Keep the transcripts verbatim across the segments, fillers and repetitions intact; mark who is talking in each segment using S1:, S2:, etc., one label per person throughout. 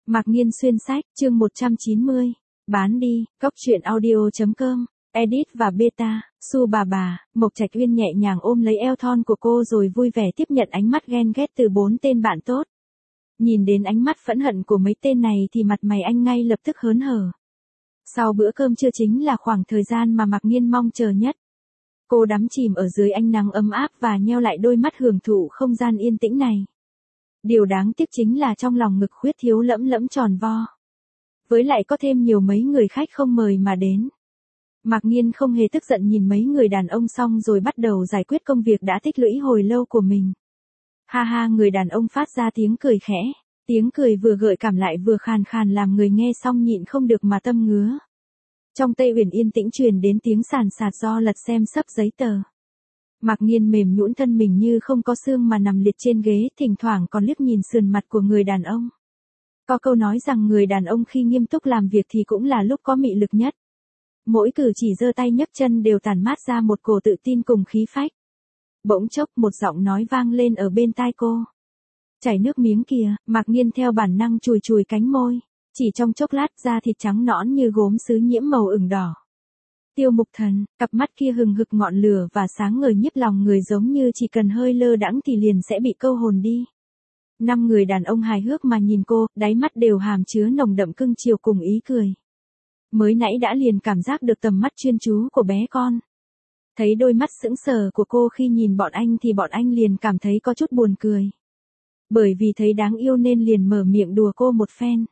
S1: Mạc Nghiên xuyên sách, chương một trăm chín mươi. Bán đi, cóc truyện audio chấm com, edit và beta, Su bà bà, Mộc Trạch Uyên nhẹ nhàng ôm lấy eo thon của cô rồi vui vẻ tiếp nhận ánh mắt ghen ghét từ bốn tên bạn tốt. Nhìn đến ánh mắt phẫn hận của mấy tên này thì mặt mày anh ngay lập tức hớn hở. Sau bữa cơm trưa chính là khoảng thời gian mà Mạc Nghiên mong chờ nhất. Cô đắm chìm ở dưới ánh nắng ấm áp và nheo lại đôi mắt hưởng thụ không gian yên tĩnh này. Điều đáng tiếc chính là trong lòng ngực khuyết thiếu lẫm lẫm tròn vo. Với lại có thêm nhiều mấy người khách không mời mà đến. Mạc Nghiên không hề tức giận nhìn mấy người đàn ông xong rồi bắt đầu giải quyết công việc đã tích lũy hồi lâu của mình. Ha ha, người đàn ông phát ra tiếng cười khẽ. Tiếng cười vừa gợi cảm lại vừa khàn khàn làm người nghe xong nhịn không được mà tâm ngứa. Trong Tây Uyển yên tĩnh truyền đến tiếng sàn sạt do lật xem sấp giấy tờ. Mạc Nghiên mềm nhũn thân mình như không có xương mà nằm liệt trên ghế, thỉnh thoảng còn liếc nhìn sườn mặt của người đàn ông. Có câu nói rằng người đàn ông khi nghiêm túc làm việc thì cũng là lúc có mị lực nhất. Mỗi cử chỉ giơ tay nhấc chân đều tản mát ra một cổ tự tin cùng khí phách. Bỗng chốc một giọng nói vang lên ở bên tai cô. Chảy nước miếng kìa, Mạc Nghiên theo bản năng chùi chùi cánh môi. Chỉ trong chốc lát da thịt trắng nõn như gốm sứ nhiễm màu ửng đỏ. Tiêu Mục Thần, cặp mắt kia hừng hực ngọn lửa và sáng ngời nhiếp lòng người giống như chỉ cần hơi lơ đãng thì liền sẽ bị câu hồn đi. Năm người đàn ông hài hước mà nhìn cô, đáy mắt đều hàm chứa nồng đậm cưng chiều cùng ý cười. Mới nãy đã liền cảm giác được tầm mắt chuyên chú của bé con. Thấy đôi mắt sững sờ của cô khi nhìn bọn anh thì bọn anh liền cảm thấy có chút buồn cười. Bởi vì thấy đáng yêu nên liền mở miệng đùa cô một phen.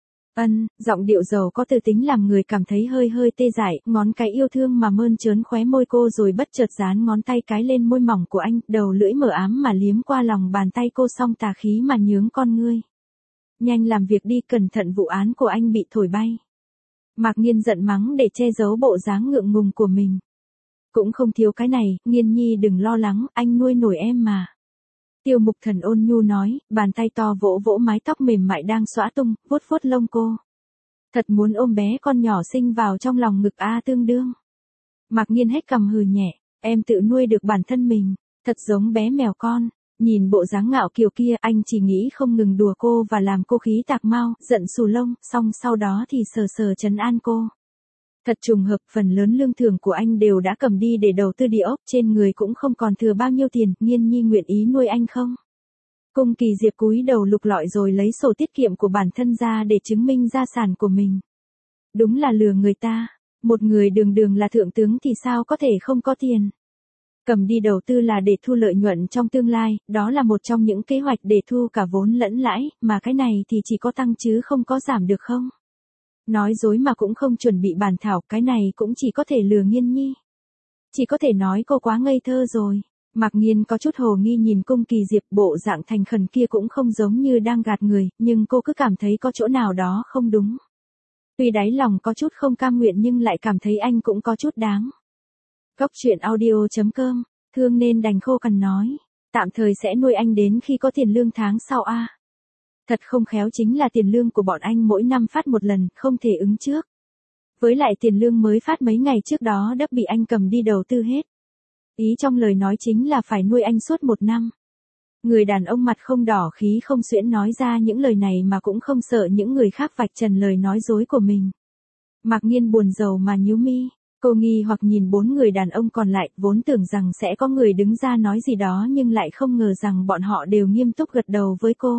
S1: Ân, giọng điệu giàu có từ tính làm người cảm thấy hơi hơi tê dại, ngón cái yêu thương mà mơn trớn khóe môi cô rồi bất chợt dán ngón tay cái lên môi mỏng của anh, đầu lưỡi mờ ám mà liếm qua lòng bàn tay cô xong tà khí mà nhướng con ngươi. Nhanh làm việc đi, cẩn thận vụ án của anh bị thổi bay. Mạc Nghiên giận mắng để che giấu bộ dáng ngượng ngùng của mình. Cũng không thiếu cái này, Nghiên nhi đừng lo lắng, anh nuôi nổi em mà. Tiêu Mục Thần ôn nhu nói, bàn tay to vỗ vỗ mái tóc mềm mại đang xõa tung, vuốt vuốt lông cô. Thật muốn ôm bé con nhỏ xinh vào trong lòng ngực a tương đương. Mạc Nghiên hết cằm hừ nhẹ, em tự nuôi được bản thân mình, thật giống bé mèo con. Nhìn bộ dáng ngạo kiều kia, anh chỉ nghĩ không ngừng đùa cô và làm cô khí tạc mau, giận xù lông, xong sau đó thì sờ sờ trấn an cô. Thật trùng hợp, phần lớn lương thưởng của anh đều đã cầm đi để đầu tư địa ốc, trên người cũng không còn thừa bao nhiêu tiền, Nghiên nhi nguyện ý nuôi anh không? Cung Kỳ Diệp cúi đầu lục lọi rồi lấy sổ tiết kiệm của bản thân ra để chứng minh gia sản của mình. Đúng là lừa người ta, một người đường đường là thượng tướng thì sao có thể không có tiền. Cầm đi đầu tư là để thu lợi nhuận trong tương lai, đó là một trong những kế hoạch để thu cả vốn lẫn lãi, mà cái này thì chỉ có tăng chứ không có giảm được không? Nói dối mà cũng không chuẩn bị bàn thảo, cái này cũng chỉ có thể lừa Nghiên nhi. Chỉ có thể nói cô quá ngây thơ rồi. Mạc Nghiên có chút hồ nghi nhìn Cung Kỳ Diệp, bộ dạng thành khẩn kia cũng không giống như đang gạt người, nhưng cô cứ cảm thấy có chỗ nào đó không đúng. Tuy đáy lòng có chút không cam nguyện nhưng lại cảm thấy anh cũng có chút đáng. Cóc truyện audio chấm com, thương nên đành khô cằn nói, tạm thời sẽ nuôi anh đến khi có tiền lương tháng sau a. À. Thật không khéo chính là tiền lương của bọn anh mỗi năm phát một lần, không thể ứng trước. Với lại tiền lương mới phát mấy ngày trước đó đã bị anh cầm đi đầu tư hết. Ý trong lời nói chính là phải nuôi anh suốt một năm. Người đàn ông mặt không đỏ khí không xuyễn nói ra những lời này mà cũng không sợ những người khác vạch trần lời nói dối của mình. Mạc Nghiên buồn rầu mà nhíu mi, cô nghi hoặc nhìn bốn người đàn ông còn lại, vốn tưởng rằng sẽ có người đứng ra nói gì đó nhưng lại không ngờ rằng bọn họ đều nghiêm túc gật đầu với cô.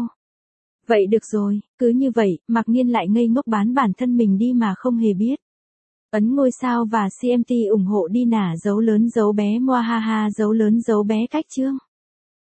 S1: Vậy được rồi, cứ như vậy, Mạc Nghiên lại ngây ngốc bán bản thân mình đi mà không hề biết. Ấn ngôi sao và xê em tê ủng hộ đi nả dấu lớn dấu bé moa ha ha dấu lớn dấu bé cách chương.